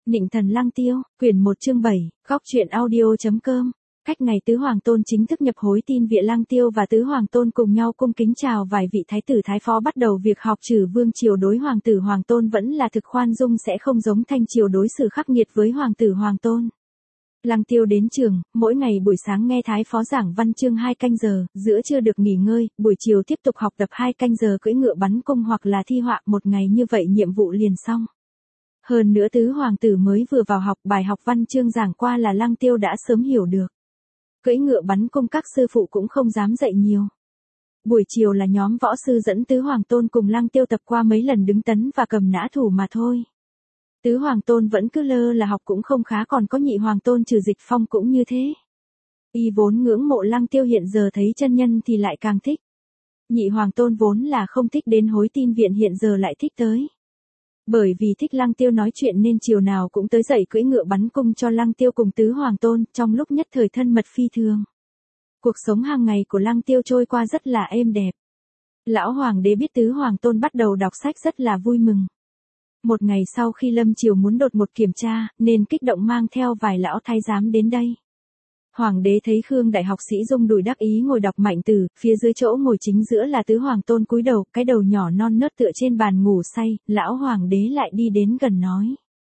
Nịnh thần Lăng Tiêu, quyển 1 chương 7, góc truyện audio.com. Cách ngày Tứ Hoàng Tôn chính thức nhập hối tin viện Lăng Tiêu và Tứ Hoàng Tôn cùng nhau cung kính chào vài vị thái tử thái phó bắt đầu việc học trừ vương triều đối Hoàng tử Hoàng Tôn vẫn là thực khoan dung sẽ không giống Thanh triều đối xử khắc nghiệt với Hoàng tử Hoàng Tôn. Lăng Tiêu đến trường, mỗi ngày buổi sáng nghe thái phó giảng văn chương 2 canh giờ, giữa trưa được nghỉ ngơi, buổi chiều tiếp tục học tập 2 canh giờ cưỡi ngựa bắn cung hoặc là thi họa, một ngày như vậy nhiệm vụ liền xong. Hơn nữa Tứ Hoàng tử mới vừa vào học, bài học văn chương giảng qua là Lăng Tiêu đã sớm hiểu được. Cưỡi ngựa bắn cung các sư phụ cũng không dám dạy nhiều. Buổi chiều là nhóm võ sư dẫn Tứ Hoàng Tôn cùng Lăng Tiêu tập qua mấy lần đứng tấn và cầm nã thủ mà thôi. Tứ Hoàng Tôn vẫn cứ lơ là học cũng không khá, còn có Nhị Hoàng Tôn Trừ Dịch Phong cũng như thế. Y vốn ngưỡng mộ Lăng Tiêu, hiện giờ thấy chân nhân thì lại càng thích. Nhị Hoàng Tôn vốn là không thích đến hối tin viện, hiện giờ lại thích tới. Bởi vì thích Lăng Tiêu nói chuyện nên chiều nào cũng tới dạy cưỡi ngựa bắn cung cho Lăng Tiêu cùng Tứ Hoàng Tôn, trong lúc nhất thời thân mật phi thường. Cuộc sống hàng ngày của Lăng Tiêu trôi qua rất là êm đẹp. Lão Hoàng đế biết Tứ Hoàng Tôn bắt đầu đọc sách rất là vui mừng. Một ngày sau khi lâm triều muốn đột ngột kiểm tra, nên kích động mang theo vài lão thái giám đến đây. Hoàng đế thấy Khương đại học sĩ rung đùi đắc ý ngồi đọc mạnh từ, phía dưới chỗ ngồi chính giữa là Tứ Hoàng Tôn cúi đầu, cái đầu nhỏ non nớt tựa trên bàn ngủ say, lão Hoàng đế lại đi đến gần nói.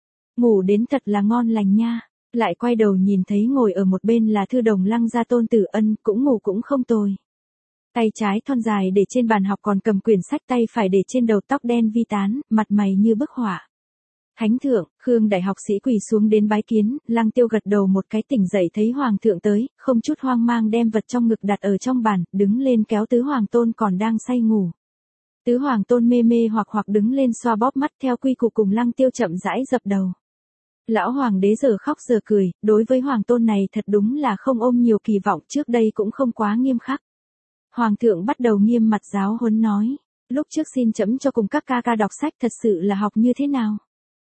Ngủ đến thật là ngon lành nha, lại quay đầu nhìn thấy ngồi ở một bên là thư đồng Lăng gia Tôn Tử Ân, cũng ngủ cũng không tồi. Tay trái thon dài để trên bàn học còn cầm quyển sách, tay phải để trên đầu, tóc đen vi tán, mặt mày như bức họa. Thánh thượng, Khương đại học sĩ quỳ xuống đến bái kiến, Lăng Tiêu gật đầu một cái, tỉnh dậy thấy Hoàng thượng tới, không chút hoang mang đem vật trong ngực đặt ở trong bàn, đứng lên kéo Tứ Hoàng Tôn còn đang say ngủ. Tứ Hoàng Tôn mê mê hoặc đứng lên xoa bóp mắt, theo quy củ cùng Lăng Tiêu chậm rãi dập đầu. Lão Hoàng đế giờ khóc giờ cười, đối với Hoàng Tôn này thật đúng là không ôm nhiều kỳ vọng, trước đây cũng không quá nghiêm khắc. Hoàng thượng bắt đầu nghiêm mặt giáo huấn nói, lúc trước xin chấm cho cùng các ca đọc sách, thật sự là học như thế nào?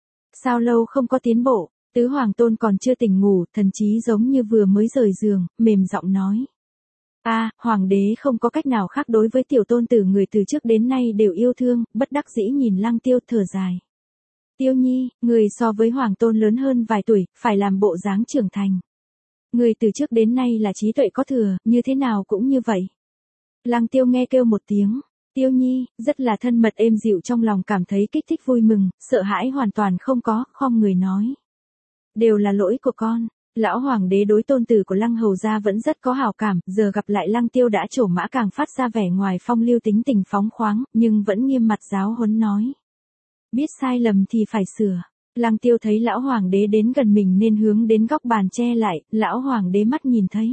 Sao lâu không có tiến bộ? Tứ Hoàng Tôn còn chưa tỉnh ngủ, thần trí giống như vừa mới rời giường, mềm giọng nói. Hoàng đế không có cách nào khác, đối với tiểu tôn tử người từ trước đến nay đều yêu thương, bất đắc dĩ nhìn Lăng Tiêu thở dài. Tiêu nhi, người so với Hoàng Tôn lớn hơn vài tuổi, phải làm bộ dáng trưởng thành. Người từ trước đến nay là trí tuệ có thừa, như thế nào cũng như vậy. Lăng Tiêu nghe kêu một tiếng. Tiêu nhi, rất là thân mật êm dịu, trong lòng cảm thấy kích thích vui mừng, sợ hãi hoàn toàn không có, khom người nói. Đều là lỗi của con. Lão Hoàng đế đối tôn tử của Lăng hầu gia vẫn rất có hảo cảm, giờ gặp lại Lăng Tiêu đã trổ mã càng phát ra vẻ ngoài phong lưu tính tình phóng khoáng, nhưng vẫn nghiêm mặt giáo huấn nói. Biết sai lầm thì phải sửa. Lăng Tiêu thấy lão Hoàng đế đến gần mình nên hướng đến góc bàn che lại, lão Hoàng đế mắt nhìn thấy.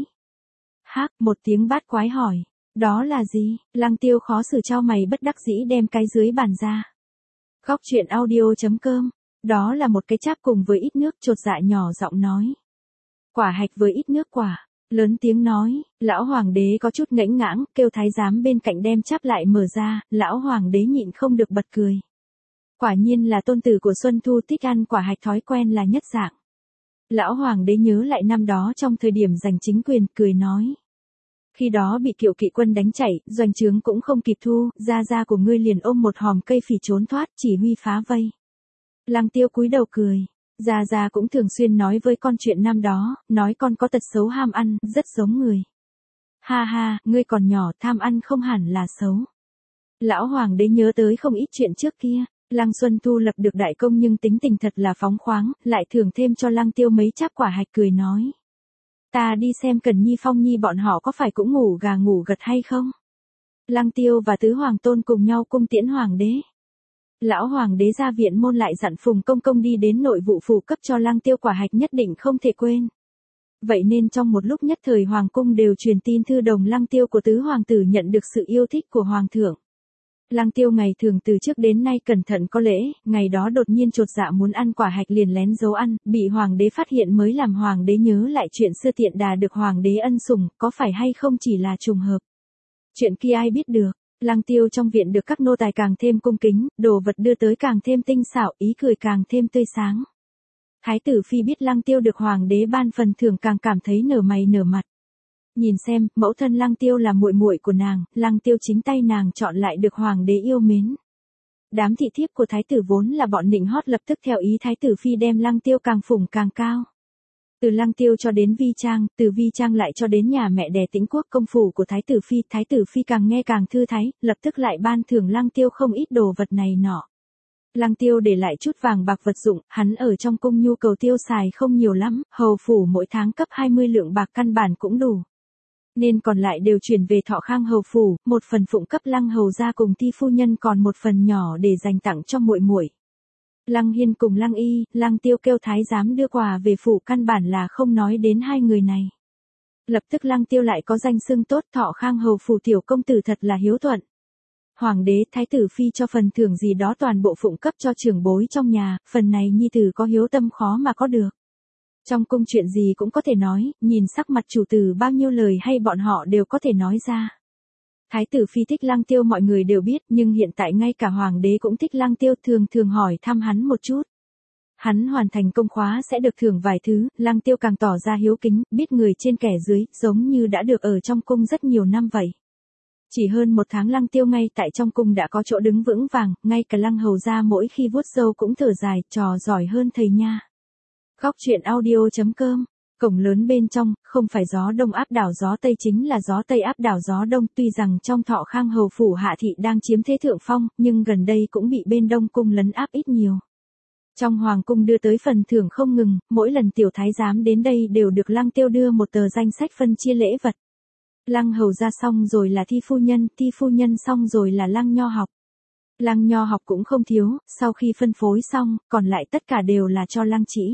Một tiếng bát quái hỏi. Đó là gì? Lăng Tiêu khó xử chau mày, bất đắc dĩ đem cái dưới bàn ra. Góc truyện audio.com. Đó là một cái cháp cùng với ít nước, chột dạ nhỏ giọng nói. Quả hạch với ít nước quả. Lớn tiếng nói, lão Hoàng đế có chút ngẫnh ngãng, kêu thái giám bên cạnh đem cháp lại mở ra, lão Hoàng đế nhịn không được bật cười. Quả nhiên là tôn tử của Xuân Thu thích ăn quả hạch, thói quen là nhất dạng. Lão Hoàng đế nhớ lại năm đó trong thời điểm giành chính quyền, cười nói. Khi đó bị Kiệu kỵ quân đánh chạy, doanh trướng cũng không kịp thu, gia của ngươi liền ôm một hòm cây phỉ trốn thoát, chỉ huy phá vây. Lăng Tiêu cúi đầu cười. Gia cũng thường xuyên nói với con chuyện năm đó, nói con có tật xấu ham ăn, rất giống người. Ha, ngươi còn nhỏ, tham ăn không hẳn là xấu. Lão Hoàng đế nhớ tới không ít chuyện trước kia. Lăng Xuân Thu lập được đại công nhưng tính tình thật là phóng khoáng, lại thưởng thêm cho Lăng Tiêu mấy cháp quả hạch, cười nói. Ta đi xem Cần Nhi Phong Nhi bọn họ có phải cũng ngủ gà ngủ gật hay không? Lăng Tiêu và Tứ Hoàng Tôn cùng nhau cung tiễn Hoàng đế. Lão Hoàng đế ra viện môn lại dặn Phùng Công Công đi đến nội vụ phủ cấp cho Lăng Tiêu quả hạch, nhất định không thể quên. Vậy nên trong một lúc nhất thời Hoàng cung đều truyền tin thư đồng Lăng Tiêu của Tứ Hoàng tử nhận được sự yêu thích của Hoàng thượng. Lăng Tiêu ngày thường từ trước đến nay cẩn thận có lễ, ngày đó đột nhiên chột dạ muốn ăn quả hạch liền lén giấu ăn, bị Hoàng đế phát hiện mới làm Hoàng đế nhớ lại chuyện xưa, tiện đà được Hoàng đế ân sủng, có phải hay không chỉ là trùng hợp. Chuyện kia ai biết được. Lăng Tiêu trong viện được các nô tài càng thêm cung kính, đồ vật đưa tới càng thêm tinh xảo, ý cười càng thêm tươi sáng. Thái tử phi biết Lăng Tiêu được Hoàng đế ban phần thưởng càng cảm thấy nở mày nở mặt. Nhìn xem, mẫu thân Lăng Tiêu là muội muội của nàng, Lăng Tiêu chính tay nàng chọn lại được Hoàng đế yêu mến. Đám thị thiếp của thái tử vốn là bọn nịnh hót lập tức theo ý thái tử phi đem Lăng Tiêu càng phủng càng cao. Từ Lăng Tiêu cho đến Vi Trang, từ Vi Trang lại cho đến nhà mẹ đẻ Tĩnh Quốc công phủ của thái tử phi càng nghe càng thư thái, lập tức lại ban thưởng Lăng Tiêu không ít đồ vật này nọ. Lăng Tiêu để lại chút vàng bạc vật dụng, hắn ở trong cung nhu cầu tiêu xài không nhiều lắm, hầu phủ mỗi tháng cấp 20 lượng bạc căn bản cũng đủ. Nên còn lại đều chuyển về Thọ Khang hầu phủ, một phần phụng cấp Lăng hầu gia cùng Ti phu nhân, còn một phần nhỏ để dành tặng cho muội muội. Lăng Hiên cùng Lăng Y, Lăng Tiêu kêu thái giám đưa quà về phủ căn bản là không nói đến hai người này. Lập tức Lăng Tiêu lại có danh xưng tốt, Thọ Khang hầu phủ tiểu công tử thật là hiếu thuận. Hoàng đế thái tử phi cho phần thưởng gì đó toàn bộ phụng cấp cho trưởng bối trong nhà, phần này nhi tử có hiếu tâm khó mà có được. Trong cung chuyện gì cũng có thể nói, nhìn sắc mặt chủ tử bao nhiêu lời hay bọn họ đều có thể nói ra. Thái tử phi thích Lăng Tiêu mọi người đều biết, nhưng hiện tại ngay cả hoàng đế cũng thích Lăng Tiêu, thường thường hỏi thăm hắn một chút. Hắn hoàn thành công khóa sẽ được thưởng vài thứ, Lăng Tiêu càng tỏ ra hiếu kính, biết người trên kẻ dưới, giống như đã được ở trong cung rất nhiều năm vậy. Chỉ hơn một tháng Lăng Tiêu ngay tại trong cung đã có chỗ đứng vững vàng, ngay cả Lăng hầu gia mỗi khi vuốt râu cũng thở dài, trò giỏi hơn thầy nha. Góc truyện audio.com. Cổng lớn bên trong, không phải gió đông áp đảo gió tây chính là gió tây áp đảo gió đông, tuy rằng trong Thọ Khang hầu phủ hạ thị đang chiếm thế thượng phong, nhưng gần đây cũng bị bên đông cung lấn áp ít nhiều. Trong hoàng cung đưa tới phần thưởng không ngừng, mỗi lần tiểu thái giám đến đây đều được Lăng Tiêu đưa một tờ danh sách phân chia lễ vật. Lăng hầu ra xong rồi là Ti phu nhân xong rồi là Lăng Nho học. Lăng Nho học cũng không thiếu, sau khi phân phối xong, còn lại tất cả đều là cho Lăng Chỉ.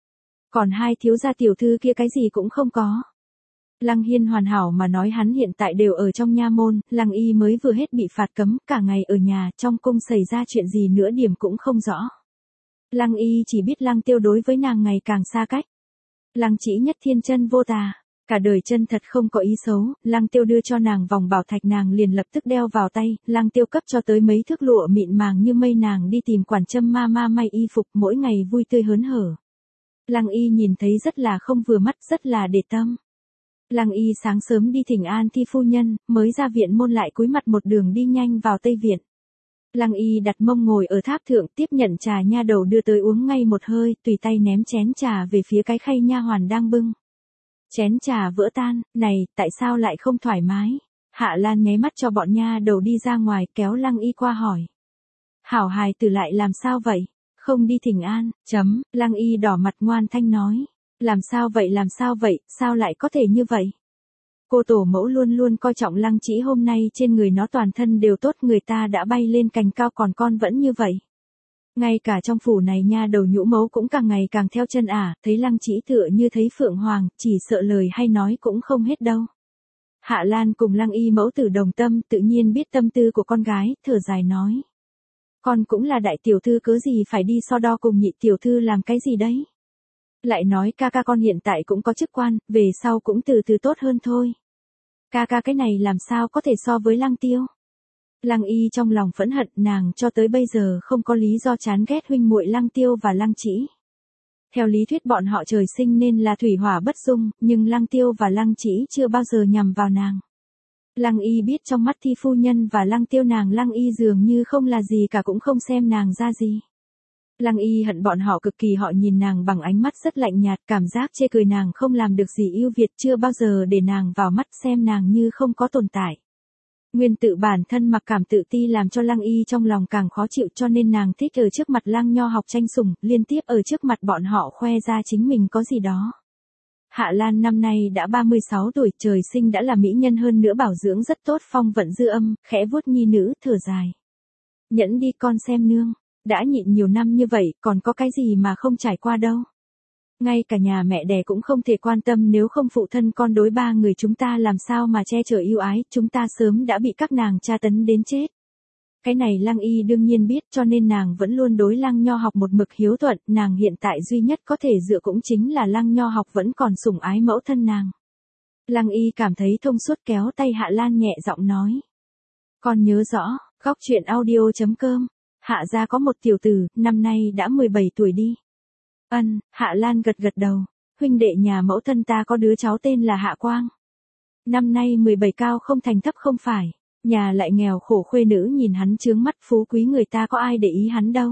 Còn hai thiếu gia tiểu thư kia cái gì cũng không có. Lăng Hiên hoàn hảo mà nói hắn hiện tại đều ở trong nha môn, Lăng Y mới vừa hết bị phạt cấm, cả ngày ở nhà, trong cung xảy ra chuyện gì nữa điểm cũng không rõ. Lăng Y chỉ biết Lăng Tiêu đối với nàng ngày càng xa cách. Lăng Chỉ nhất thiên chân vô tà, cả đời chân thật không có ý xấu, Lăng Tiêu đưa cho nàng vòng bảo thạch nàng liền lập tức đeo vào tay, Lăng Tiêu cấp cho tới mấy thước lụa mịn màng như mây nàng đi tìm quản trâm ma may y phục mỗi ngày vui tươi hớn hở. Lăng Y nhìn thấy rất là không vừa mắt, rất là để tâm. Lăng Y sáng sớm đi thỉnh an Ti phu nhân, mới ra viện môn lại cúi mặt một đường đi nhanh vào Tây Viện. Lăng Y đặt mông ngồi ở tháp thượng tiếp nhận trà nha đầu đưa tới uống ngay một hơi, tùy tay ném chén trà về phía cái khay nha hoàn đang bưng. Chén trà vỡ tan, này, tại sao lại không thoải mái? Hạ Lan nháy mắt cho bọn nha đầu đi ra ngoài, kéo Lăng Y qua hỏi. Hảo hài tử lại làm sao vậy? Không đi thỉnh an, Lăng Y đỏ mặt ngoan thanh nói. Làm sao vậy, sao lại có thể như vậy? Cô tổ mẫu luôn luôn coi trọng Lăng Chỉ, hôm nay trên người nó toàn thân đều tốt, người ta đã bay lên cành cao còn con vẫn như vậy. Ngay cả trong phủ này nha đầu nhũ mấu cũng càng ngày càng theo chân thấy Lăng Chỉ tựa như thấy phượng hoàng, chỉ sợ lời hay nói cũng không hết đâu. Hạ Lan cùng Lăng Y mẫu tử đồng tâm, tự nhiên biết tâm tư của con gái, thở dài nói. Con cũng là đại tiểu thư cớ gì phải đi so đo cùng nhị tiểu thư làm cái gì đấy. Lại nói ca ca con hiện tại cũng có chức quan, về sau cũng từ từ tốt hơn thôi. Ca ca cái này làm sao có thể so với Lăng Tiêu. Lăng Y trong lòng phẫn hận, nàng cho tới bây giờ không có lý do chán ghét huynh muội Lăng Tiêu và Lăng Chỉ. Theo lý thuyết bọn họ trời sinh nên là thủy hỏa bất dung, nhưng Lăng Tiêu và Lăng Chỉ chưa bao giờ nhằm vào nàng. Lăng Y biết trong mắt Thi phu nhân và Lăng Tiêu nàng Lăng Y dường như không là gì cả, cũng không xem nàng ra gì. Lăng Y hận bọn họ cực kỳ, họ nhìn nàng bằng ánh mắt rất lạnh nhạt, cảm giác chê cười nàng không làm được gì ưu việt, chưa bao giờ để nàng vào mắt, xem nàng như không có tồn tại. Nguyên tự bản thân mặc cảm tự ti làm cho Lăng Y trong lòng càng khó chịu, cho nên nàng thích ở trước mặt Lăng Nho học tranh sủng, liên tiếp ở trước mặt bọn họ khoe ra chính mình có gì đó. Hạ Lan năm nay đã 36 tuổi, trời sinh đã là mỹ nhân, hơn nữa bảo dưỡng rất tốt, phong vận dư âm, khẽ vuốt nhi nữ, thở dài. Nhẫn đi con xem nương, đã nhịn nhiều năm như vậy, còn có cái gì mà không trải qua đâu. Ngay cả nhà mẹ đẻ cũng không thể quan tâm, nếu không phụ thân con đối ba người chúng ta làm sao mà che chở yêu ái, chúng ta sớm đã bị các nàng tra tấn đến chết. Cái này Lăng Y đương nhiên biết, cho nên nàng vẫn luôn đối Lăng Nho học một mực hiếu thuận, nàng hiện tại duy nhất có thể dựa cũng chính là Lăng Nho học vẫn còn sủng ái mẫu thân nàng. Lăng Y cảm thấy thông suốt, kéo tay Hạ Lan nhẹ giọng nói. Con nhớ rõ, góc truyện audio.com, Hạ gia có một tiểu tử, năm nay đã 17 tuổi đi. Hạ Lan gật gật đầu, huynh đệ nhà mẫu thân ta có đứa cháu tên là Hạ Quang. Năm nay 17 cao không thành thấp không phải. Nhà lại nghèo khổ khuê nữ nhìn hắn chướng mắt, phú quý người ta có ai để ý hắn đâu.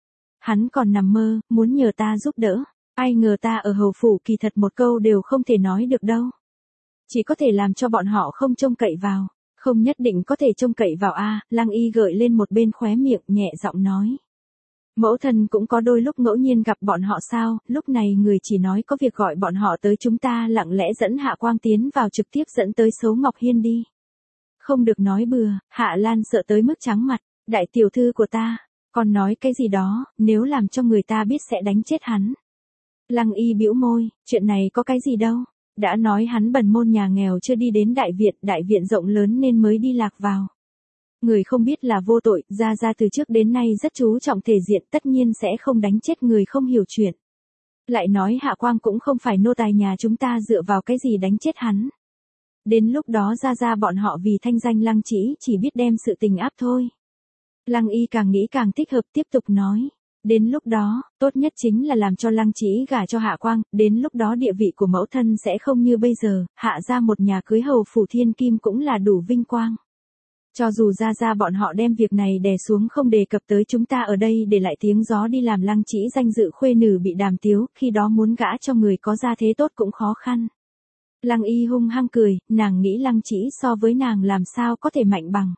Hắn còn nằm mơ, muốn nhờ ta giúp đỡ. Ai ngờ ta ở hầu phủ kỳ thật một câu đều không thể nói được đâu. Chỉ có thể làm cho bọn họ không trông cậy vào. Không nhất định có thể trông cậy vào a. Lăng Y gợi lên một bên khóe miệng, nhẹ giọng nói. Mẫu thân cũng có đôi lúc ngẫu nhiên gặp bọn họ sao, lúc này người chỉ nói có việc gọi bọn họ tới, chúng ta lặng lẽ dẫn Hạ Quang tiến vào, trực tiếp dẫn tới Sấu Ngọc Hiên đi. Không được nói bừa. Hạ Lan sợ tới mức trắng mặt. Đại tiểu thư của ta, còn nói cái gì đó, nếu làm cho người ta biết sẽ đánh chết hắn. Lăng Y bĩu môi, chuyện này có cái gì đâu. Đã nói hắn bần môn nhà nghèo chưa đi đến đại viện rộng lớn nên mới đi lạc vào. Người không biết là vô tội, Gia Gia từ trước đến nay rất chú trọng thể diện, tất nhiên sẽ không đánh chết người không hiểu chuyện. Lại nói Hạ Quang cũng không phải nô tài nhà chúng ta, dựa vào cái gì đánh chết hắn. Đến lúc đó Gia Gia bọn họ vì thanh danh Lăng chỉ biết đem sự tình áp thôi. Lăng Y càng nghĩ càng thích hợp, tiếp tục nói. Đến lúc đó, tốt nhất chính là làm cho Lăng Chỉ gả cho Hạ Quang, đến lúc đó địa vị của mẫu thân sẽ không như bây giờ, Hạ ra một nhà cưới hầu phủ thiên kim cũng là đủ vinh quang. Cho dù Gia bọn họ đem việc này đè xuống không đề cập tới, chúng ta ở đây để lại tiếng gió đi làm Lăng Chỉ danh dự khuê nữ bị đàm tiếu, khi đó muốn gả cho người có gia thế tốt cũng khó khăn. Lăng Y hung hăng cười, nàng nghĩ Lăng Chỉ so với nàng làm sao có thể mạnh bằng.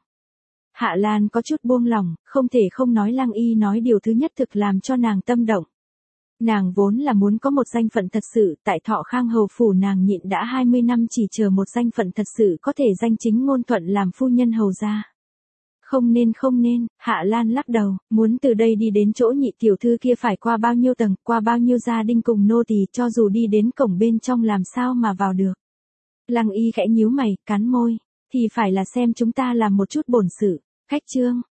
Hạ Lan có chút buông lòng, không thể không nói Lăng Y nói điều thứ nhất thực làm cho nàng tâm động. Nàng vốn là muốn có một danh phận thật sự, tại Thọ Khang hầu phủ nàng nhịn đã 20 năm chỉ chờ một danh phận thật sự có thể danh chính ngôn thuận làm phu nhân hầu gia. Không nên, Hạ Lan lắc đầu, muốn từ đây đi đến chỗ nhị tiểu thư kia phải qua bao nhiêu tầng, qua bao nhiêu gia đình cùng nô tỳ, cho dù đi đến cổng bên trong làm sao mà vào được. Lăng Y khẽ nhíu mày, cắn môi, thì phải là xem chúng ta làm một chút bổn sự. Khách trương,